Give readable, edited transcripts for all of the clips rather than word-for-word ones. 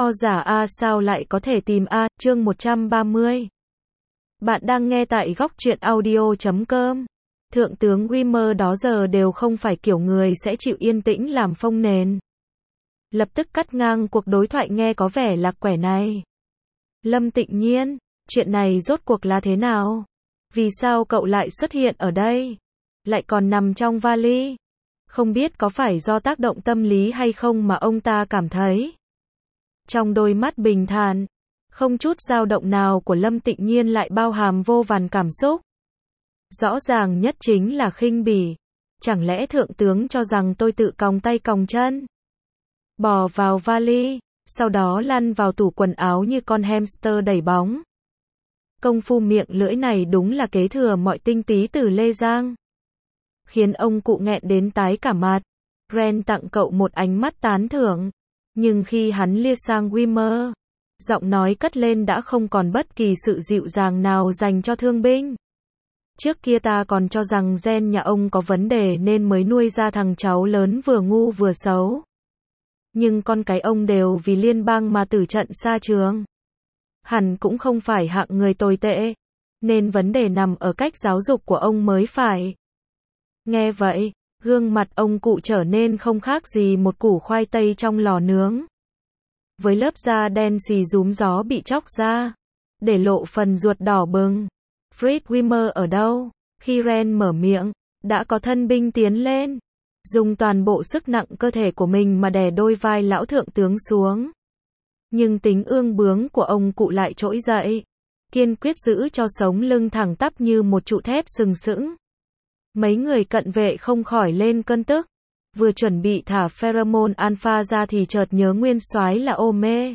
O giả A sao lại có thể tìm A, chương 130. Bạn đang nghe tại góc truyện audio.com. Thượng tướng Wimmer đó giờ đều không phải kiểu người sẽ chịu yên tĩnh làm phông nền. Lập tức cắt ngang cuộc đối thoại nghe có vẻ lạc quẻ này. Lâm Tịnh Nhiên, chuyện này rốt cuộc là thế nào? Vì sao cậu lại xuất hiện ở đây? Lại còn nằm trong vali? Không biết có phải do tác động tâm lý hay không mà ông ta cảm thấy. Trong đôi mắt bình thản, không chút dao động nào của Lâm Tịnh Nhiên lại bao hàm vô vàn cảm xúc. Rõ ràng nhất chính là khinh bỉ. Chẳng lẽ thượng tướng cho rằng tôi tự còng tay còng chân? Bò vào vali, sau đó lăn vào tủ quần áo như con hamster đẩy bóng. Công phu miệng lưỡi này đúng là kế thừa mọi tinh túy từ Lê Giang. Khiến ông cụ nghẹn đến tái cả mặt. Ren tặng cậu một ánh mắt tán thưởng. Nhưng khi hắn lia sang Wimmer, giọng nói cất lên đã không còn bất kỳ sự dịu dàng nào dành cho thương binh. Trước kia ta còn cho rằng gen nhà ông có vấn đề nên mới nuôi ra thằng cháu lớn vừa ngu vừa xấu. Nhưng con cái ông đều vì liên bang mà tử trận xa trường. Hẳn cũng không phải hạng người tồi tệ, nên vấn đề nằm ở cách giáo dục của ông mới phải. Nghe vậy, gương mặt ông cụ trở nên không khác gì một củ khoai tây trong lò nướng. Với lớp da đen xì rúm gió bị chóc ra, để lộ phần ruột đỏ bừng. Fred Wimmer ở đâu? Khi Ren mở miệng, đã có thân binh tiến lên, dùng toàn bộ sức nặng cơ thể của mình mà đè đôi vai lão thượng tướng xuống. Nhưng tính ương bướng của ông cụ lại trỗi dậy, kiên quyết giữ cho sống lưng thẳng tắp như một trụ thép sừng sững. Mấy người cận vệ không khỏi lên cơn tức, vừa chuẩn bị thả pheromone alpha ra thì chợt nhớ nguyên soái là Ome.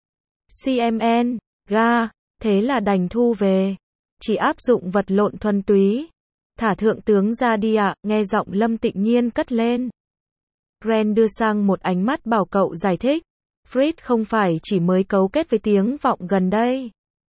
CMN, ga, thế là đành thu về, chỉ áp dụng vật lộn thuần túy. Thả thượng tướng ra đi ạ, nghe giọng Lâm Tịnh Nhiên cất lên. Ren đưa sang một ánh mắt bảo cậu giải thích. Fred không phải chỉ mới cấu kết với tiếng vọng gần đây.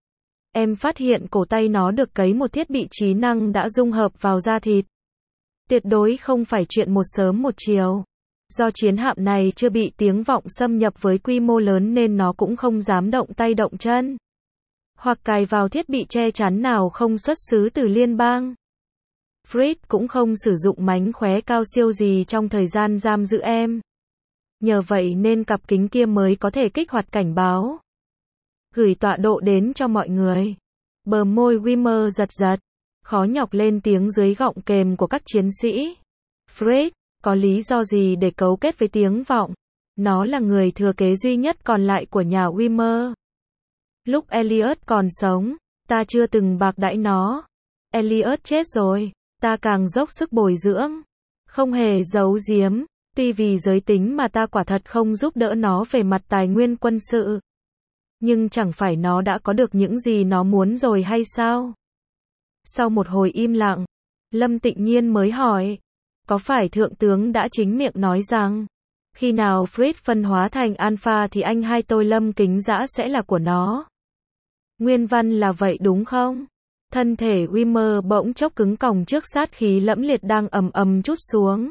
Em phát hiện cổ tay nó được cấy một thiết bị trí năng đã dung hợp vào da thịt. Tuyệt đối không phải chuyện một sớm một chiều. Do chiến hạm này chưa bị tiếng vọng xâm nhập với quy mô lớn nên nó cũng không dám động tay động chân. Hoặc cài vào thiết bị che chắn nào không xuất xứ từ liên bang. Fred cũng không sử dụng mánh khóe cao siêu gì trong thời gian giam giữ em. Nhờ vậy nên cặp kính kia mới có thể kích hoạt cảnh báo. Gửi tọa độ đến cho mọi người. Bờ môi Wimmer giật giật, khó nhọc lên tiếng dưới gọng kềm của các chiến sĩ. Fred, có lý do gì để cấu kết với tiếng vọng? Nó là người thừa kế duy nhất còn lại của nhà Wimmer. Lúc Elliot còn sống, ta chưa từng bạc đãi nó. Elliot chết rồi, ta càng dốc sức bồi dưỡng. Không hề giấu giếm, tuy vì giới tính mà ta quả thật không giúp đỡ nó về mặt tài nguyên quân sự. Nhưng chẳng phải nó đã có được những gì nó muốn rồi hay sao? Sau một hồi im lặng, Lâm Tịnh Nhiên mới hỏi, có phải thượng tướng đã chính miệng nói rằng, khi nào Fred phân hóa thành alpha thì anh hai tôi Lâm Kính Dã sẽ là của nó? Nguyên văn là vậy đúng không? Thân thể Wimmer bỗng chốc cứng còng trước sát khí lẫm liệt đang ầm ầm trút xuống.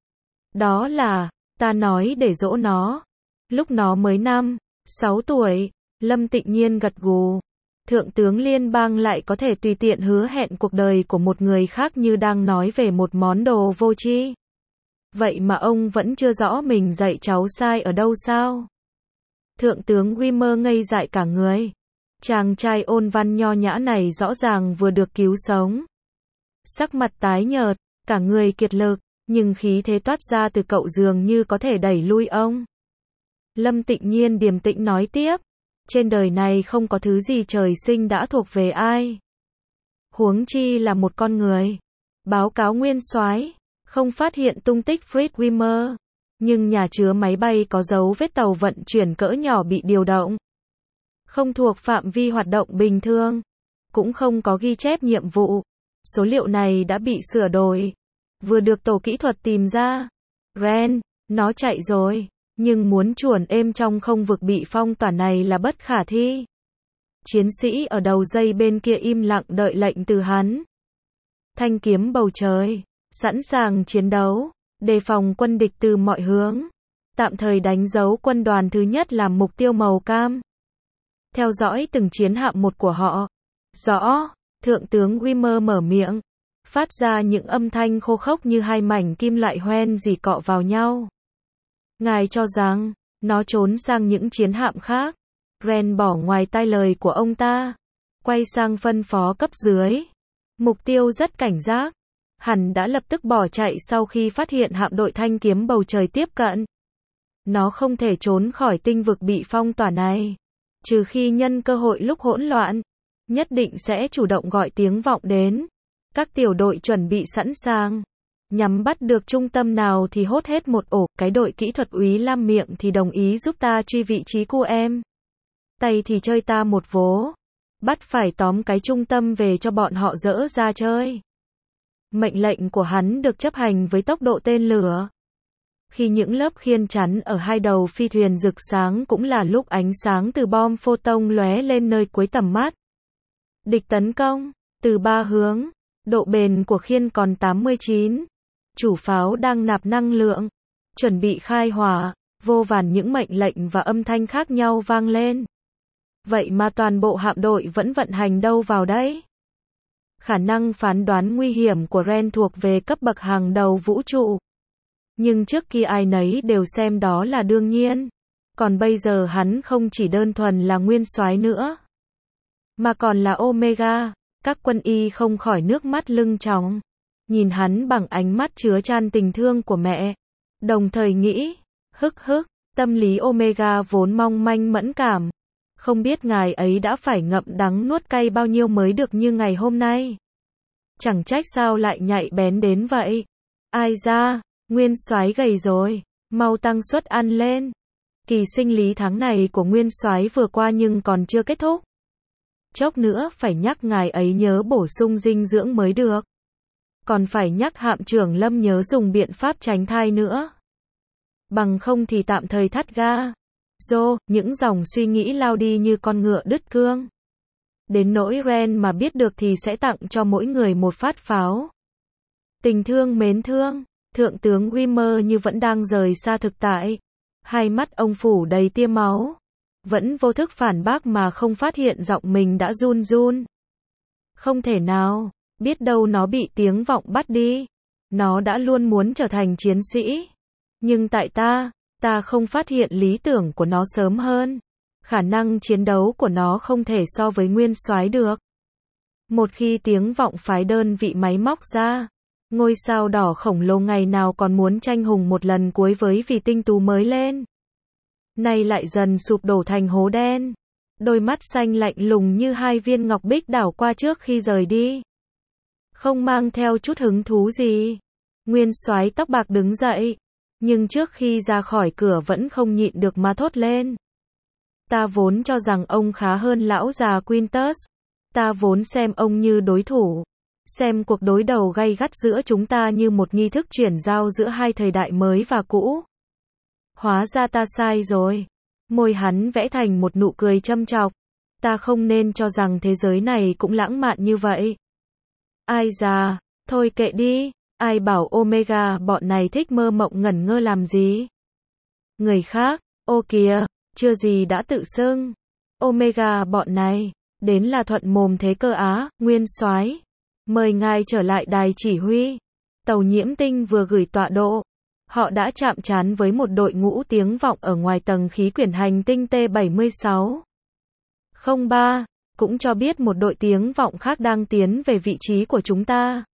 Đó là, ta nói để dỗ nó. Lúc nó mới 5-6 tuổi, Lâm Tịnh Nhiên gật gù. Thượng tướng liên bang lại có thể tùy tiện hứa hẹn cuộc đời của một người khác như đang nói về một món đồ vô tri. Vậy mà ông vẫn chưa rõ mình dạy cháu sai ở đâu sao? Thượng tướng Wimmer ngây dại cả người. Chàng trai ôn văn nho nhã này rõ ràng vừa được cứu sống. Sắc mặt tái nhợt, cả người kiệt lực, nhưng khí thế toát ra từ cậu dường như có thể đẩy lui ông. Lâm Tịnh Nhiên điềm tĩnh nói tiếp. Trên đời này không có thứ gì trời sinh đã thuộc về ai. Huống chi là một con người. Báo cáo nguyên soái, không phát hiện tung tích Fred Wimmer. Nhưng nhà chứa máy bay có dấu vết tàu vận chuyển cỡ nhỏ bị điều động. Không thuộc phạm vi hoạt động bình thường. Cũng không có ghi chép nhiệm vụ. Số liệu này đã bị sửa đổi. Vừa được tổ kỹ thuật tìm ra. Ren, nó chạy rồi. Nhưng muốn chuồn êm trong không vực bị phong tỏa này là bất khả thi. Chiến sĩ ở đầu dây bên kia im lặng đợi lệnh từ hắn. Thanh kiếm bầu trời, sẵn sàng chiến đấu, đề phòng quân địch từ mọi hướng. tạm thời đánh dấu quân đoàn thứ nhất làm mục tiêu màu cam. Theo dõi từng chiến hạm một của họ. Rõ, Thượng tướng Wimmer mở miệng, phát ra những âm thanh khô khốc như hai mảnh kim loại hoen rỉ cọ vào nhau. Ngài cho rằng, nó trốn sang những chiến hạm khác. Ren bỏ ngoài tai lời của ông ta, quay sang phân phó cấp dưới. Mục tiêu rất cảnh giác. Hẳn đã lập tức bỏ chạy sau khi phát hiện hạm đội thanh kiếm bầu trời tiếp cận. Nó không thể trốn khỏi tinh vực bị phong tỏa này. Trừ khi nhân cơ hội lúc hỗn loạn, nhất định sẽ chủ động gọi tiếng vọng đến. Các tiểu đội chuẩn bị sẵn sàng. Nhắm bắt được trung tâm nào thì hốt hết một ổ. Cái đội kỹ thuật úy Lam miệng thì đồng ý giúp ta truy vị trí của em. Tay thì chơi ta một vố. Bắt phải tóm cái trung tâm về cho bọn họ dỡ ra chơi. Mệnh lệnh của hắn được chấp hành với tốc độ tên lửa. Khi những lớp khiên chắn ở hai đầu phi thuyền rực sáng cũng là lúc ánh sáng từ bom photon lóe lên nơi cuối tầm mắt. Địch tấn công, từ 3 hướng, độ bền của khiên còn 89. Chủ pháo đang nạp năng lượng, chuẩn bị khai hỏa, vô vàn những mệnh lệnh và âm thanh khác nhau vang lên. Vậy mà toàn bộ hạm đội vẫn vận hành đâu vào đấy. Khả năng phán đoán nguy hiểm của Ren thuộc về cấp bậc hàng đầu vũ trụ. Nhưng trước kia ai nấy đều xem đó là đương nhiên. Còn bây giờ hắn không chỉ đơn thuần là nguyên soái nữa, mà còn là Omega. Các quân y không khỏi nước mắt lưng tròng. Nhìn hắn bằng ánh mắt chứa chan tình thương của mẹ. Đồng thời nghĩ, hức, tâm lý Omega vốn mong manh mẫn cảm. Không biết ngài ấy đã phải ngậm đắng nuốt cay bao nhiêu mới được như ngày hôm nay. Chẳng trách sao lại nhạy bén đến vậy. Ai ra, nguyên soái gầy rồi, mau tăng suất ăn lên. Kỳ sinh lý tháng này của nguyên soái vừa qua nhưng còn chưa kết thúc. Chốc nữa phải nhắc ngài ấy nhớ bổ sung dinh dưỡng mới được. Còn phải nhắc hạm trưởng Lâm nhớ dùng biện pháp tránh thai nữa. Bằng không thì tạm thời thắt ga. Những dòng suy nghĩ lao đi như con ngựa đứt cương. Đến nỗi Ren mà biết được thì sẽ tặng cho mỗi người một phát pháo. Tình thương mến thương, Thượng tướng Wimmer như vẫn đang rời xa thực tại. Hai mắt ông phủ đầy tia máu. Vẫn vô thức phản bác mà không phát hiện giọng mình đã run run. Không thể nào, biết đâu nó bị tiếng vọng bắt đi. Nó đã luôn muốn trở thành chiến sĩ. Nhưng tại ta không phát hiện lý tưởng của nó sớm hơn. Khả năng chiến đấu của nó không thể so với nguyên soái được. Một khi tiếng vọng phái đơn vị máy móc ra, ngôi sao đỏ khổng lồ ngày nào còn muốn tranh hùng một lần cuối với vì tinh tú mới lên. Nay lại dần sụp đổ thành hố đen. Đôi mắt xanh lạnh lùng như hai viên ngọc bích đảo qua trước khi rời đi. Không mang theo chút hứng thú gì. Nguyên soái tóc bạc đứng dậy. Nhưng trước khi ra khỏi cửa vẫn không nhịn được mà thốt lên. Ta vốn cho rằng ông khá hơn lão già Quintus. Ta vốn xem ông như đối thủ. Xem cuộc đối đầu gay gắt giữa chúng ta như một nghi thức chuyển giao giữa hai thời đại mới và cũ. Hóa ra ta sai rồi. Môi hắn vẽ thành một nụ cười châm chọc. Ta không nên cho rằng thế giới này cũng lãng mạn như vậy. Ai già, thôi kệ đi. Ai bảo Omega bọn này thích mơ mộng ngẩn ngơ làm gì? Người khác, ô kìa, chưa gì đã tự xưng. Omega bọn này, đến là thuận mồm thế cơ á, nguyên soái. Mời ngài trở lại đài chỉ huy. Tàu Nhiễm Tinh vừa gửi tọa độ. Họ đã chạm trán với một đội ngũ tiếng vọng ở ngoài tầng khí quyển hành tinh T76. 03, cũng cho biết một đội tiếng vọng khác đang tiến về vị trí của chúng ta.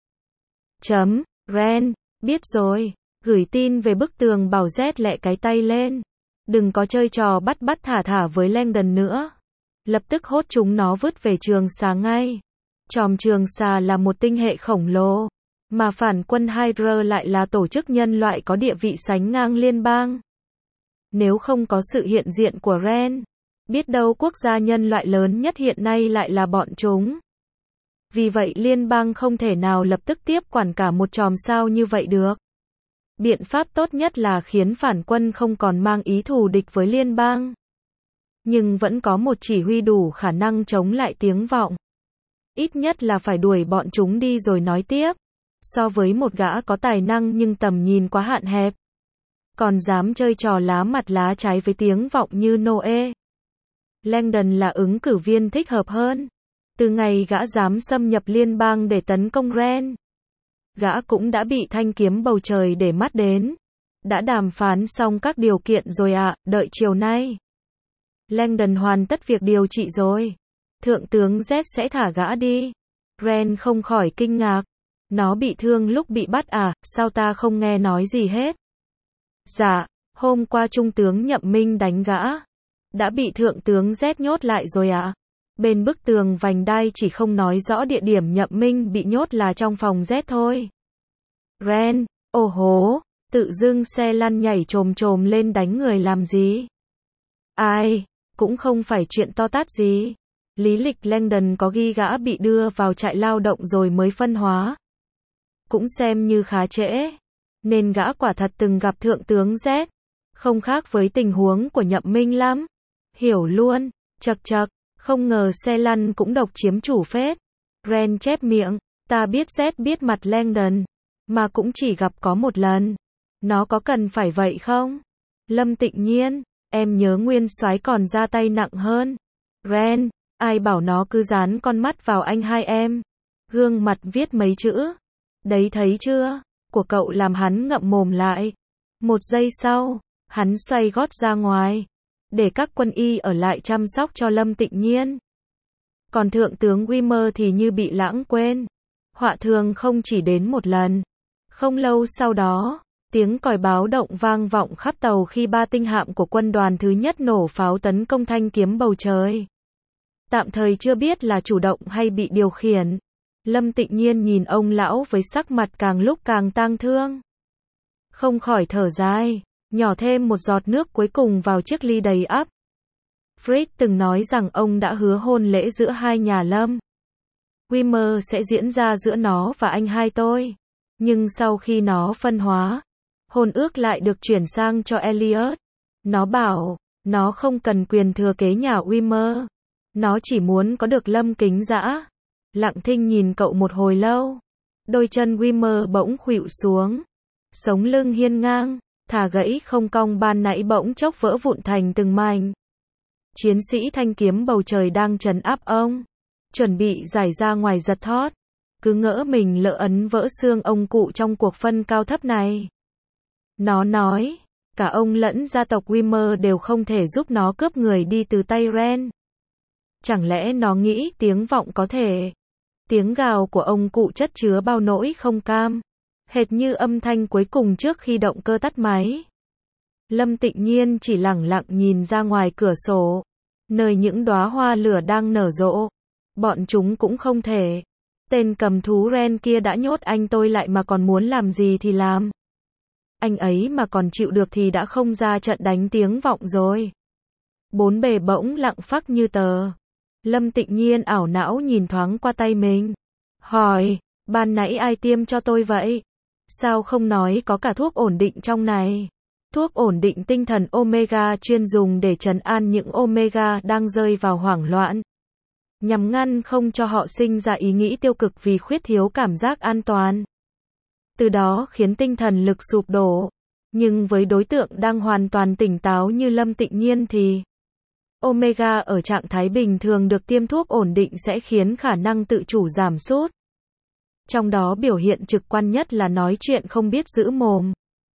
Ren, biết rồi, gửi tin về bức tường bảo Z lẹ cái tay lên. Đừng có chơi trò bắt thả với Langdon nữa. Lập tức hốt chúng nó vứt về Trường Xà ngay. Chòm Trường Xà là một tinh hệ khổng lồ, mà phản quân Hydra lại là tổ chức nhân loại có địa vị sánh ngang liên bang. Nếu không có sự hiện diện của Ren, biết đâu quốc gia nhân loại lớn nhất hiện nay lại là bọn chúng. Vì vậy liên bang không thể nào lập tức tiếp quản cả một chòm sao như vậy được. Biện pháp tốt nhất là khiến phản quân không còn mang ý thù địch với liên bang. Nhưng vẫn có một chỉ huy đủ khả năng chống lại tiếng vọng. Ít nhất là phải đuổi bọn chúng đi rồi nói tiếp. So với một gã có tài năng nhưng tầm nhìn quá hạn hẹp, Còn dám chơi trò lá mặt lá trái với tiếng vọng như Noe. Langdon là ứng cử viên thích hợp hơn. Từ ngày gã dám xâm nhập liên bang để tấn công Ren, gã cũng đã bị thanh kiếm bầu trời để mắt đến. Đã đàm phán xong các điều kiện rồi ạ, đợi chiều nay. Langdon hoàn tất việc điều trị rồi. Thượng tướng Z sẽ thả gã đi. Ren không khỏi kinh ngạc. Nó bị thương lúc bị bắt à, sao ta không nghe nói gì hết? Dạ, hôm qua trung tướng Nhậm Minh đánh gã. Đã bị thượng tướng Z nhốt lại rồi ạ. Bên bức tường vành đai chỉ không nói rõ địa điểm Nhậm Minh bị nhốt là trong phòng Z thôi. Ren, ồ hố, tự dưng xe lăn nhảy chồm chồm lên đánh người làm gì? Ai, cũng không phải chuyện to tát gì. Lý lịch Langdon có ghi gã bị đưa vào trại lao động rồi mới phân hóa. Cũng xem như khá trễ. Nên gã quả thật từng gặp thượng tướng Z. Không khác với tình huống của Nhậm Minh lắm. Hiểu luôn, chật chật, không ngờ xe lăn cũng độc chiếm chủ phết. Ren chép miệng, ta biết Z biết mặt Langdon, mà cũng chỉ gặp có một lần. Nó có cần phải vậy không? Lâm Tịnh Nhiên, em nhớ nguyên soái còn ra tay nặng hơn. Ren, ai bảo nó cứ dán con mắt vào anh hai em. Gương mặt viết mấy chữ. Đấy thấy chưa? Của cậu làm hắn ngậm mồm lại. Một giây sau, hắn xoay gót ra ngoài. Để các quân y ở lại chăm sóc cho Lâm Tịnh Nhiên. Còn thượng tướng Wimmer thì như bị lãng quên. Họa thường không chỉ đến một lần. Không lâu sau đó, tiếng còi báo động vang vọng khắp tàu khi 3 tinh hạm của quân đoàn thứ nhất nổ pháo tấn công thanh kiếm bầu trời. Tạm thời chưa biết là chủ động hay bị điều khiển. Lâm Tịnh Nhiên nhìn ông lão với sắc mặt càng lúc càng tang thương. Không khỏi thở dài, nhỏ thêm một giọt nước cuối cùng vào chiếc ly đầy ắp. Fritz từng nói rằng ông đã hứa hôn lễ giữa hai nhà Lâm Wimmer sẽ diễn ra giữa nó và anh hai tôi. Nhưng sau khi nó phân hóa, hôn ước lại được chuyển sang cho Elliot. Nó bảo, nó không cần quyền thừa kế nhà Wimmer. Nó chỉ muốn có được Lâm Kính Dã. Lặng thinh nhìn cậu một hồi lâu. Đôi chân Wimmer bỗng khuỵu xuống. Sống lưng hiên ngang, thả gãy không cong ban nãy bỗng chốc vỡ vụn thành từng mảnh. Chiến sĩ thanh kiếm bầu trời đang trấn áp ông. Chuẩn bị giải ra ngoài giật thót. Cứ ngỡ mình lỡ ấn vỡ xương ông cụ trong cuộc phân cao thấp này. Nó nói, cả ông lẫn gia tộc Wimmer đều không thể giúp nó cướp người đi từ tay Ren. Chẳng lẽ nó nghĩ tiếng vọng có thể? Tiếng gào của ông cụ chất chứa bao nỗi không cam. Hệt như âm thanh cuối cùng trước khi động cơ tắt máy. Lâm Tịnh Nhiên chỉ lẳng lặng nhìn ra ngoài cửa sổ. Nơi những đóa hoa lửa đang nở rộ. Bọn chúng cũng không thể. Tên cầm thú Ren kia đã nhốt anh tôi lại mà còn muốn làm gì thì làm. Anh ấy mà còn chịu được thì đã không ra trận đánh tiếng vọng rồi. Bốn bề bỗng lặng phắc như tờ. Lâm Tịnh Nhiên ảo não nhìn thoáng qua tay mình. Hỏi, ban nãy ai tiêm cho tôi vậy? Sao không nói có cả thuốc ổn định trong này? Thuốc ổn định tinh thần Omega chuyên dùng để trấn an những Omega đang rơi vào hoảng loạn. Nhằm ngăn không cho họ sinh ra ý nghĩ tiêu cực vì khuyết thiếu cảm giác an toàn. Từ đó khiến tinh thần lực sụp đổ. Nhưng với đối tượng đang hoàn toàn tỉnh táo như Lâm Tịnh Nhiên thì Omega ở trạng thái bình thường được tiêm thuốc ổn định sẽ khiến khả năng tự chủ giảm sút. Trong đó biểu hiện trực quan nhất là nói chuyện không biết giữ mồm.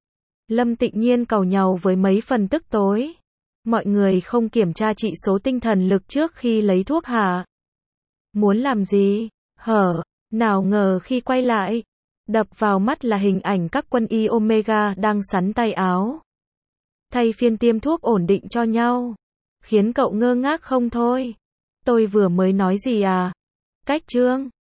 Lâm Tịnh Nhiên càu nhàu với mấy phần tức tối. Mọi người không kiểm tra trị số tinh thần lực trước khi lấy thuốc hả? Muốn làm gì? Hở, nào ngờ khi quay lại, đập vào mắt là hình ảnh các quân y Omega đang xắn tay áo. Thay phiên tiêm thuốc ổn định cho nhau. Khiến cậu ngơ ngác không thôi. Tôi vừa mới nói gì à? Cách chương